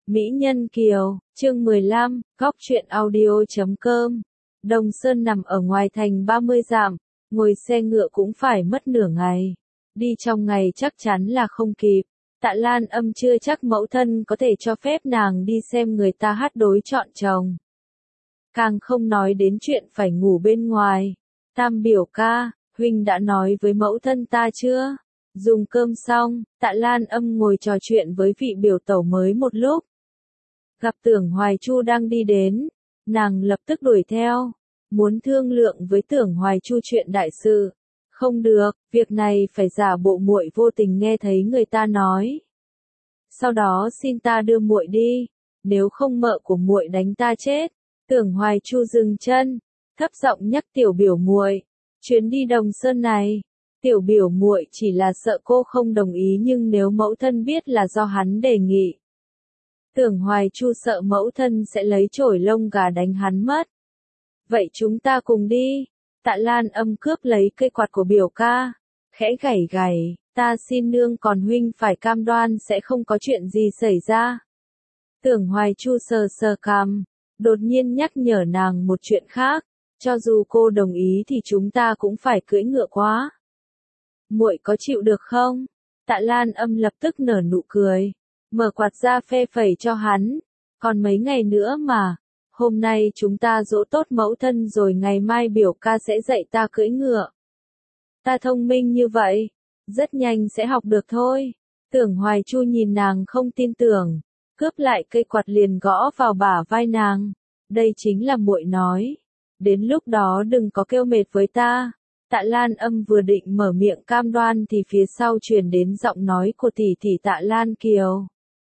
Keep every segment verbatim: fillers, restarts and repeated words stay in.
Mỹ Nhân Kiều, chương mười lăm, góc truyện audio chấm com. Đồng Sơn nằm ở ngoài thành ba mươi dặm, ngồi xe ngựa cũng phải mất nửa ngày. Đi trong ngày chắc chắn là không kịp. Tạ Lan Âm chưa chắc mẫu thân có thể cho phép nàng đi xem người ta hát đối chọn chồng. Càng không nói đến chuyện phải ngủ bên ngoài. Tam biểu ca, huynh đã nói với mẫu thân ta chưa? Dùng cơm xong, Tạ Lan Âm ngồi trò chuyện với vị biểu tẩu mới một lúc. Gặp Tưởng Hoài Chu đang đi đến, nàng lập tức đuổi theo, muốn thương lượng với Tưởng Hoài Chu chuyện đại sự. Không được, việc này phải giả bộ muội vô tình nghe thấy người ta nói. Sau đó xin ta đưa muội đi, nếu không mợ của muội đánh ta chết. Tưởng Hoài Chu dừng chân, thấp giọng nhắc tiểu biểu muội, chuyến đi Đồng Sơn này, tiểu biểu muội chỉ là sợ cô không đồng ý, nhưng nếu mẫu thân biết là do hắn đề nghị. Tưởng Hoài Chu sợ mẫu thân sẽ lấy chổi lông gà đánh hắn mất. Vậy chúng ta cùng đi. Tạ Lan Âm cướp lấy cây quạt của biểu ca, khẽ gảy gảy, ta xin nương, còn huynh phải cam đoan sẽ không có chuyện gì xảy ra. Tưởng Hoài Chu sờ sờ cằm, đột nhiên nhắc nhở nàng một chuyện khác, cho dù cô đồng ý thì chúng ta cũng phải cưỡi ngựa quá. Muội có chịu được không? Tạ Lan Âm lập tức nở nụ cười, mở quạt ra phe phẩy cho hắn, còn mấy ngày nữa mà. Hôm nay chúng ta dỗ tốt mẫu thân rồi ngày mai biểu ca sẽ dạy ta cưỡi ngựa. Ta thông minh như vậy, rất nhanh sẽ học được thôi. Tưởng Hoài Chu nhìn nàng không tin tưởng, cướp lại cây quạt liền gõ vào bả vai nàng. Đây chính là muội nói, đến lúc đó đừng có kêu mệt với ta. Tạ Lan Âm vừa định mở miệng cam đoan thì phía sau truyền đến giọng nói của tỷ tỷ Tạ Lan Kiều.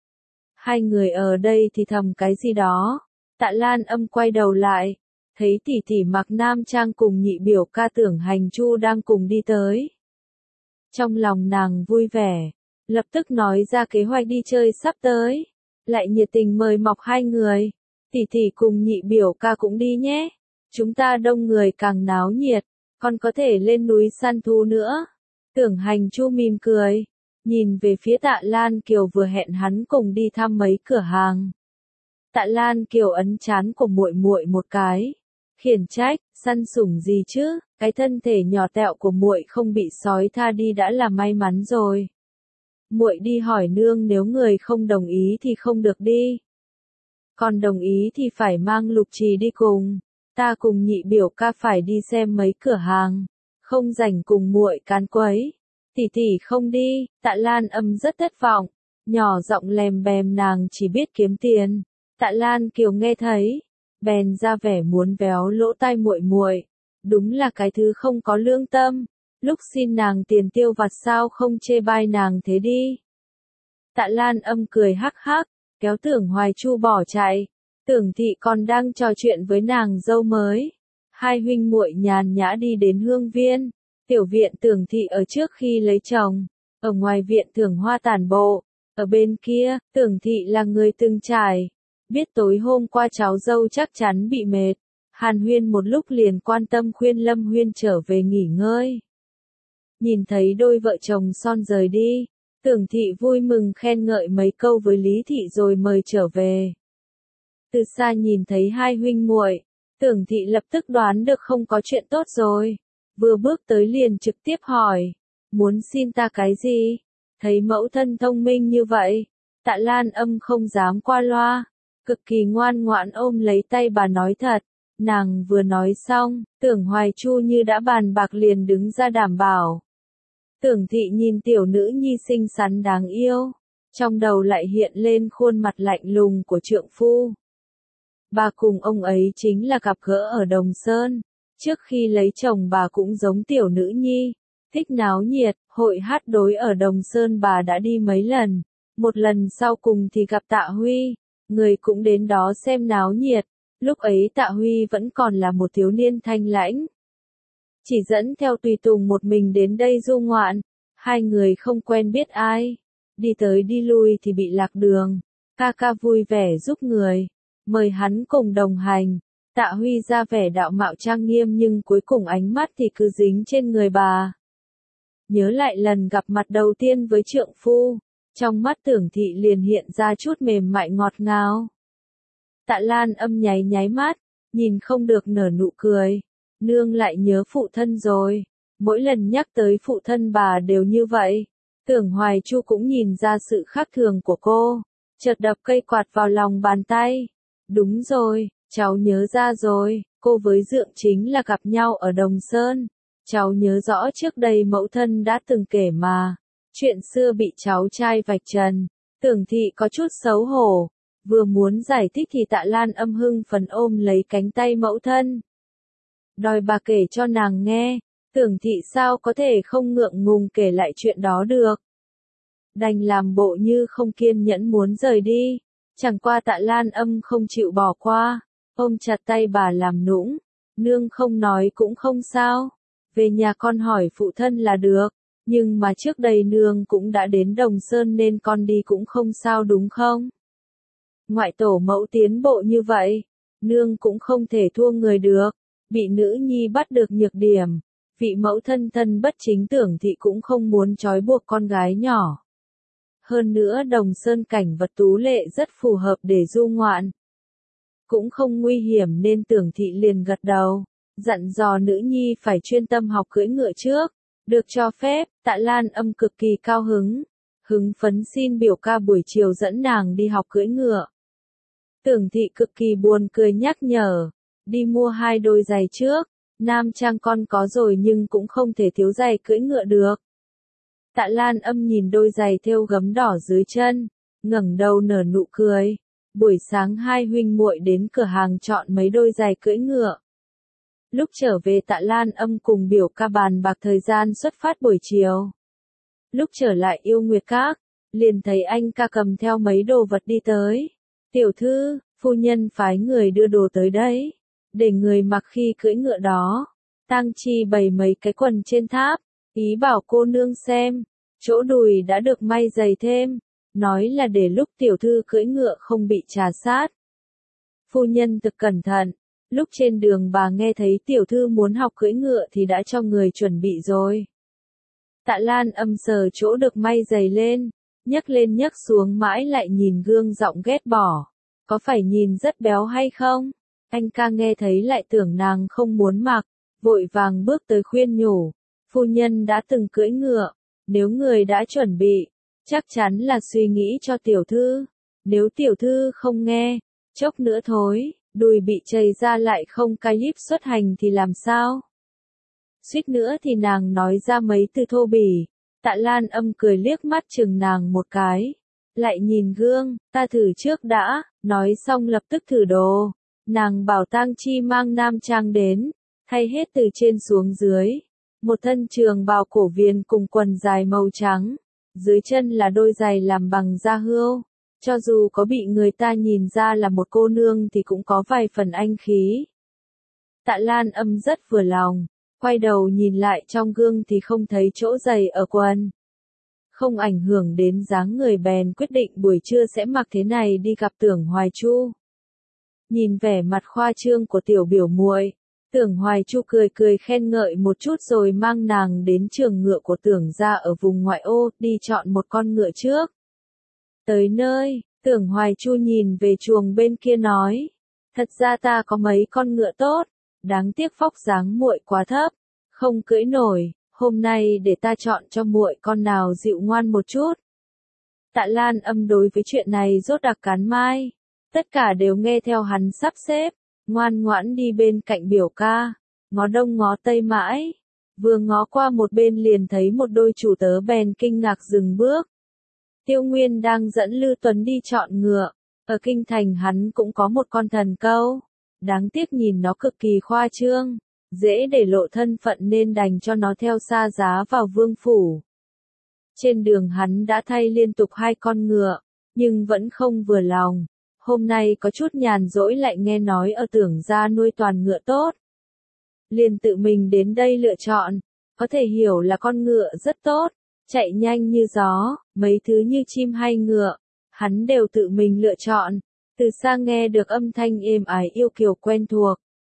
Hai người ở đây thì thầm cái gì đó. Tạ Lan Âm quay đầu lại, thấy tỷ tỷ mặc nam trang cùng nhị biểu ca Tưởng Hành Chu đang cùng đi tới. Trong lòng nàng vui vẻ, lập tức nói ra kế hoạch đi chơi sắp tới, lại nhiệt tình mời mọc hai người. Tỷ tỷ cùng nhị biểu ca cũng đi nhé, chúng ta đông người càng náo nhiệt, còn có thể lên núi săn thú nữa. Tưởng Hành Chu mỉm cười, nhìn về phía Tạ Lan Kiều vừa hẹn hắn cùng đi thăm mấy cửa hàng. Tạ Lan Kiều ấn trán của muội muội một cái, khiển trách, săn sủng gì chứ, cái thân thể nhỏ tẹo của muội không bị sói tha đi đã là may mắn rồi. Muội đi hỏi nương, nếu người không đồng ý thì không được đi. Còn đồng ý thì phải mang Lục Trì đi cùng, ta cùng nhị biểu ca phải đi xem mấy cửa hàng, không rảnh cùng muội cán quấy. Tỷ tỷ không đi. Tạ Lan Âm rất thất vọng, nhỏ giọng lèm bèm nàng chỉ biết kiếm tiền. Tạ Lan Kiều nghe thấy, bèn ra vẻ muốn véo lỗ tai muội muội, đúng là cái thứ không có lương tâm, lúc xin nàng tiền tiêu vặt sao không chê bai nàng thế đi. Tạ Lan Âm cười hắc hắc, kéo Tưởng Hoài Chu bỏ chạy. Tưởng thị còn đang trò chuyện với nàng dâu mới. Hai huynh muội nhàn nhã đi đến hương viên, tiểu viện Tưởng thị ở trước khi lấy chồng, ở ngoài viện Tưởng Hoa tản bộ, ở bên kia, Tưởng thị là người từng trải. Biết tối hôm qua cháu dâu chắc chắn bị mệt, hàn huyên một lúc liền quan tâm khuyên Lâm Huyên trở về nghỉ ngơi. Nhìn thấy đôi vợ chồng son rời đi, Tưởng thị vui mừng khen ngợi mấy câu với Lý thị rồi mời trở về. Từ xa nhìn thấy hai huynh muội, Tưởng thị lập tức đoán được không có chuyện tốt rồi, vừa bước tới liền trực tiếp hỏi, muốn xin ta cái gì? Thấy mẫu thân thông minh như vậy, Tạ Lan Âm không dám qua loa, cực kỳ ngoan ngoãn ôm lấy tay bà nói thật. Nàng vừa nói xong, Tưởng Hoài Chu như đã bàn bạc liền đứng ra đảm bảo. Tưởng thị nhìn tiểu nữ nhi xinh xắn đáng yêu, trong đầu lại hiện lên khuôn mặt lạnh lùng của trượng phu. Bà cùng ông ấy chính là gặp gỡ ở Đồng Sơn, trước khi lấy chồng bà cũng giống tiểu nữ nhi, thích náo nhiệt, hội hát đối ở Đồng Sơn bà đã đi mấy lần, một lần sau cùng thì gặp Tạ Huy. Người cũng đến đó xem náo nhiệt, lúc ấy Tạ Huy vẫn còn là một thiếu niên thanh lãnh. Chỉ dẫn theo tùy tùng một mình đến đây du ngoạn, hai người không quen biết ai, đi tới đi lui thì bị lạc đường, ca ca vui vẻ giúp người, mời hắn cùng đồng hành. Tạ Huy ra vẻ đạo mạo trang nghiêm nhưng cuối cùng ánh mắt thì cứ dính trên người bà. Nhớ lại lần gặp mặt đầu tiên với trượng phu, Trong mắt Tưởng Thị liền hiện ra chút mềm mại ngọt ngào. Tạ Lan Âm nháy nháy mắt, nhìn không được nở nụ cười. Nương lại nhớ phụ thân rồi. Mỗi lần nhắc tới phụ thân bà đều như vậy. Tưởng Hoài Chu cũng nhìn ra sự khác thường của cô. Chợt đập cây quạt vào lòng bàn tay. Đúng rồi, cháu nhớ ra rồi. Cô với Dượng chính là gặp nhau ở Đồng Sơn. Cháu nhớ rõ trước đây mẫu thân đã từng kể mà. Chuyện xưa bị cháu trai vạch trần. Tưởng Thị có chút xấu hổ. Vừa muốn giải thích thì Tạ Lan Âm hưng phấn ôm lấy cánh tay mẫu thân. Đòi bà kể cho nàng nghe. Tưởng Thị sao có thể không ngượng ngùng kể lại chuyện đó được. Đành làm bộ như không kiên nhẫn muốn rời đi. Chẳng qua Tạ Lan Âm không chịu bỏ qua. Ôm chặt tay bà làm nũng. Nương không nói cũng không sao. Về nhà con hỏi phụ thân là được. Nhưng mà trước đây nương cũng đã đến Đồng Sơn nên con đi cũng không sao đúng không? Ngoại tổ mẫu tiến bộ như vậy. Nương cũng không thể thua người được. Bị nữ nhi bắt được nhược điểm. Vị mẫu thân thân bất chính Tưởng Thị cũng không muốn trói buộc con gái nhỏ. Hơn nữa Đồng Sơn cảnh vật tú lệ rất phù hợp để du ngoạn. Cũng không nguy hiểm nên Tưởng Thị liền gật đầu. Dặn dò nữ nhi phải chuyên tâm học cưỡi ngựa trước. Được cho phép, Tạ Lan Âm cực kỳ cao hứng. Hứng phấn xin biểu ca buổi chiều dẫn nàng đi học cưỡi ngựa. Tưởng Thị cực kỳ buồn cười nhắc nhở. Đi mua hai đôi giày trước. Nam trang con có rồi nhưng cũng không thể thiếu giày cưỡi ngựa được. Tạ Lan Âm nhìn đôi giày thêu gấm đỏ dưới chân. Ngẩng đầu nở nụ cười. Buổi sáng hai huynh muội đến cửa hàng chọn mấy đôi giày cưỡi ngựa. Lúc trở về Tạ Lan Âm cùng biểu ca bàn bạc thời gian xuất phát buổi chiều. Lúc trở lại Yêu Nguyệt Các, liền thấy anh ca cầm theo mấy đồ vật đi tới. Tiểu thư, phu nhân phái người đưa đồ tới đấy. Để người mặc khi cưỡi ngựa đó. Tang Chi bày mấy cái quần trên tháp. Ý bảo cô nương xem. Chỗ đùi đã được may giày thêm. Nói là để lúc tiểu thư cưỡi ngựa không bị trà sát. Phu nhân thực cẩn thận. Lúc trên đường bà nghe thấy tiểu thư muốn học cưỡi ngựa thì đã cho người chuẩn bị rồi. Tạ Lan Âm sờ chỗ được may giày lên. Nhấc lên nhấc xuống mãi lại nhìn gương giọng ghét bỏ. Có phải nhìn rất béo hay không? Anh ca nghe thấy lại tưởng nàng không muốn mặc. Vội vàng bước tới khuyên nhủ. Phu nhân đã từng cưỡi ngựa. Nếu người đã chuẩn bị. Chắc chắn là suy nghĩ cho tiểu thư. Nếu tiểu thư không nghe. Chốc nữa thôi. Đùi bị chày ra lại không clip xuất hành thì làm sao? Suýt nữa thì nàng nói ra mấy từ thô bỉ. Tạ Lan Âm cười liếc mắt chừng nàng một cái. Lại nhìn gương, ta thử trước đã, nói xong lập tức thử đồ. Nàng bảo Tang Chi mang nam trang đến, thay hết từ trên xuống dưới. Một thân trường bào cổ viền cùng quần dài màu trắng. Dưới chân là đôi giày làm bằng da hươu. Cho dù có bị người ta nhìn ra là một cô nương thì cũng có vài phần anh khí. Tạ Lan Âm rất vừa lòng, quay đầu nhìn lại trong gương thì không thấy chỗ giày ở quần. Không ảnh hưởng đến dáng người bèn quyết định buổi trưa sẽ mặc thế này đi gặp Tưởng Hoài Chu. Nhìn vẻ mặt khoa trương của tiểu biểu muội, Tưởng Hoài Chu cười cười khen ngợi một chút rồi mang nàng đến trường ngựa của Tưởng gia ở vùng ngoại ô, đi chọn một con ngựa trước. Tới nơi, Tưởng Hoài Chu nhìn về chuồng bên kia nói, thật ra ta có mấy con ngựa tốt, đáng tiếc vóc dáng muội quá thấp, không cưỡi nổi, hôm nay để ta chọn cho muội con nào dịu ngoan một chút. Tạ Lan Âm đối với chuyện này rốt đặc cắn mai, tất cả đều nghe theo hắn sắp xếp, ngoan ngoãn đi bên cạnh biểu ca, ngó đông ngó tây mãi, vừa ngó qua một bên liền thấy một đôi chủ tớ bèn kinh ngạc dừng bước. Tiêu Nguyên đang dẫn Lư Tuấn đi chọn ngựa, ở kinh thành hắn cũng có một con thần câu, đáng tiếc nhìn nó cực kỳ khoa trương, dễ để lộ thân phận nên đành cho nó theo xa giá vào vương phủ. Trên đường hắn đã thay liên tục hai con ngựa, nhưng vẫn không vừa lòng, hôm nay có chút nhàn rỗi lại nghe nói ở Tưởng gia nuôi toàn ngựa tốt. Liền tự mình đến đây lựa chọn, có thể hiểu là con ngựa rất tốt. Chạy nhanh như gió, mấy thứ như chim hay ngựa, hắn đều tự mình lựa chọn, từ xa nghe được âm thanh êm ái yêu kiều quen thuộc.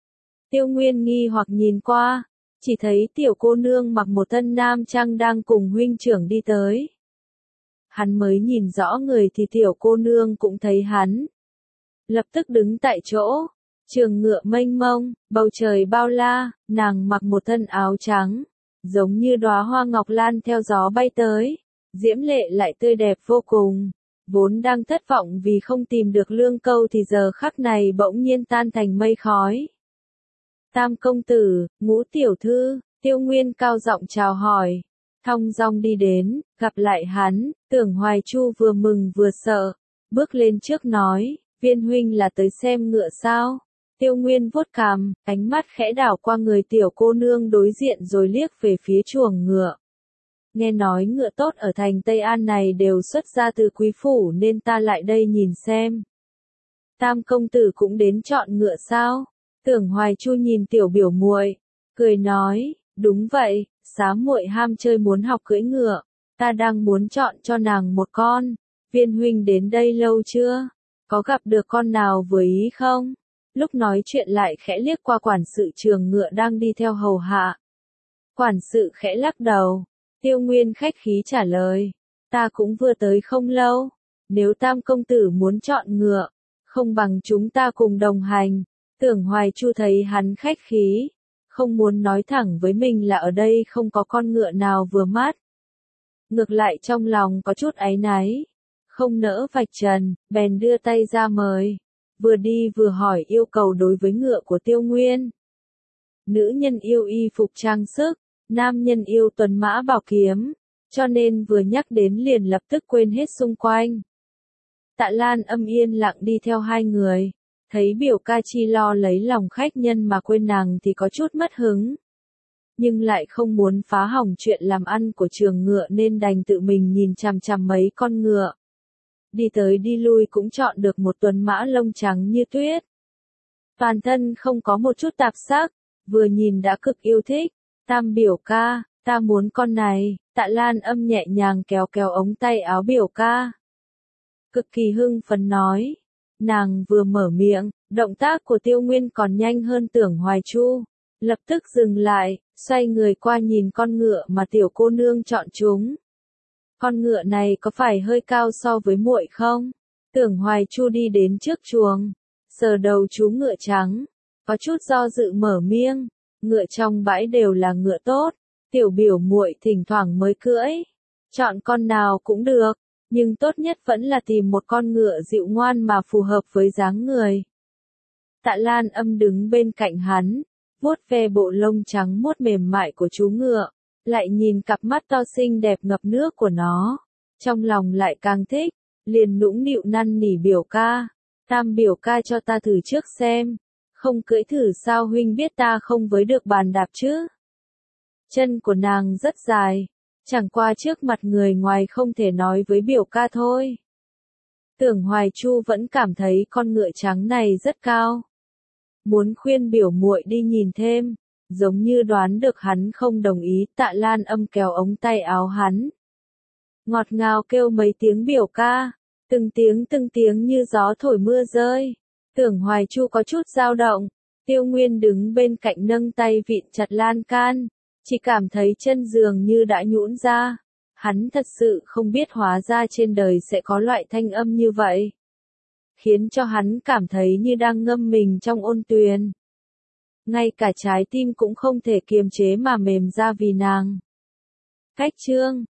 Tiêu Nguyên nghi hoặc nhìn qua, chỉ thấy tiểu cô nương mặc một thân nam trang đang cùng huynh trưởng đi tới. hắn mới nhìn rõ người thì tiểu cô nương cũng thấy hắn. Lập tức đứng tại chỗ, trường ngựa mênh mông, bầu trời bao la, nàng mặc một thân áo trắng, giống như đóa hoa ngọc lan theo gió bay tới, diễm lệ lại tươi đẹp vô cùng. Vốn đang thất vọng vì không tìm được lương câu thì giờ khắc này bỗng nhiên tan thành mây khói. Tam công tử, Ngũ tiểu thư, Tiêu Nguyên cao giọng chào hỏi, thong dong đi đến, gặp lại hắn, Tưởng Hoài Chu vừa mừng vừa sợ, bước lên trước nói, Viên huynh là tới xem ngựa sao? Tiêu Nguyên vuốt cằm, ánh mắt khẽ đảo qua người tiểu cô nương đối diện rồi liếc về phía chuồng ngựa. Nghe nói ngựa tốt ở thành Tây An này đều xuất ra từ quý phủ nên ta lại đây nhìn xem. Tam công tử cũng đến chọn ngựa sao? Tưởng Hoài Chu nhìn tiểu biểu muội, cười nói, đúng vậy, xá muội ham chơi muốn học cưỡi ngựa, ta đang muốn chọn cho nàng một con. Viên huynh đến đây lâu chưa? Có gặp được con nào vừa ý không? Lúc nói chuyện lại khẽ liếc qua quản sự trường ngựa đang đi theo hầu hạ. Quản sự khẽ lắc đầu. Tiêu Nguyên khách khí trả lời, ta cũng vừa tới không lâu, nếu Tam công tử muốn chọn ngựa, không bằng chúng ta cùng đồng hành. Tưởng Hoài Chu thấy hắn khách khí, không muốn nói thẳng với mình là ở đây không có con ngựa nào vừa mắt. Ngược lại trong lòng có chút áy náy, không nỡ vạch trần, bèn đưa tay ra mời, vừa đi vừa hỏi yêu cầu đối với ngựa của Tiêu Nguyên. Nữ nhân yêu y phục trang sức, nam nhân yêu tuần mã bảo kiếm, cho nên vừa nhắc đến liền lập tức quên hết xung quanh. Tạ Lan Âm yên lặng đi theo hai người, thấy biểu ca chi lo lấy lòng khách nhân mà quên nàng thì có chút mất hứng. Nhưng lại không muốn phá hỏng chuyện làm ăn của trường ngựa nên đành tự mình nhìn chằm chằm mấy con ngựa. Đi tới đi lui cũng chọn được một tuần mã lông trắng như tuyết. Toàn thân không có một chút tạp sắc, vừa nhìn đã cực yêu thích. Tam biểu ca, ta muốn con này. Tạ Lan Âm nhẹ nhàng kéo kéo ống tay áo biểu ca. Cực kỳ hưng phấn nói. Nàng vừa mở miệng, động tác của Tiêu Nguyên còn nhanh hơn Tưởng Hoài Chu. Lập tức dừng lại, xoay người qua nhìn con ngựa mà tiểu cô nương chọn chúng. Con ngựa này có phải hơi cao so với muội không? Tưởng Hoài Chu đi đến trước chuồng, sờ đầu chú ngựa trắng, có chút do dự mở miệng. Ngựa trong bãi đều là ngựa tốt, tiểu biểu muội thỉnh thoảng mới cưỡi. Chọn con nào cũng được, nhưng tốt nhất vẫn là tìm một con ngựa dịu ngoan mà phù hợp với dáng người. Tạ Lan Âm đứng bên cạnh hắn, vuốt ve bộ lông trắng muốt mềm mại của chú ngựa, lại nhìn cặp mắt to xinh đẹp ngập nước của nó, trong lòng lại càng thích, liền nũng nịu năn nỉ biểu ca, Tam biểu ca cho ta thử trước xem, không cưỡi thử sao huynh biết ta không với được bàn đạp chứ. Chân của nàng rất dài, chẳng qua trước mặt người ngoài không thể nói với biểu ca thôi. Tưởng Hoài Chu vẫn cảm thấy con ngựa trắng này rất cao. Muốn khuyên biểu muội đi nhìn thêm, giống như đoán được hắn không đồng ý. Tạ Lan Âm kéo ống tay áo hắn, ngọt ngào kêu mấy tiếng biểu ca, từng tiếng từng tiếng như gió thổi mưa rơi. Tưởng Hoài Chu có chút dao động, Tiêu Nguyên đứng bên cạnh nâng tay vịn chặt lan can, chỉ cảm thấy chân giường như đã nhũn ra. Hắn thật sự không biết hóa ra trên đời sẽ có loại thanh âm như vậy, khiến cho hắn cảm thấy như đang ngâm mình trong ôn tuyền. Ngay cả trái tim cũng không thể kiềm chế mà mềm ra vì nàng. Cách chương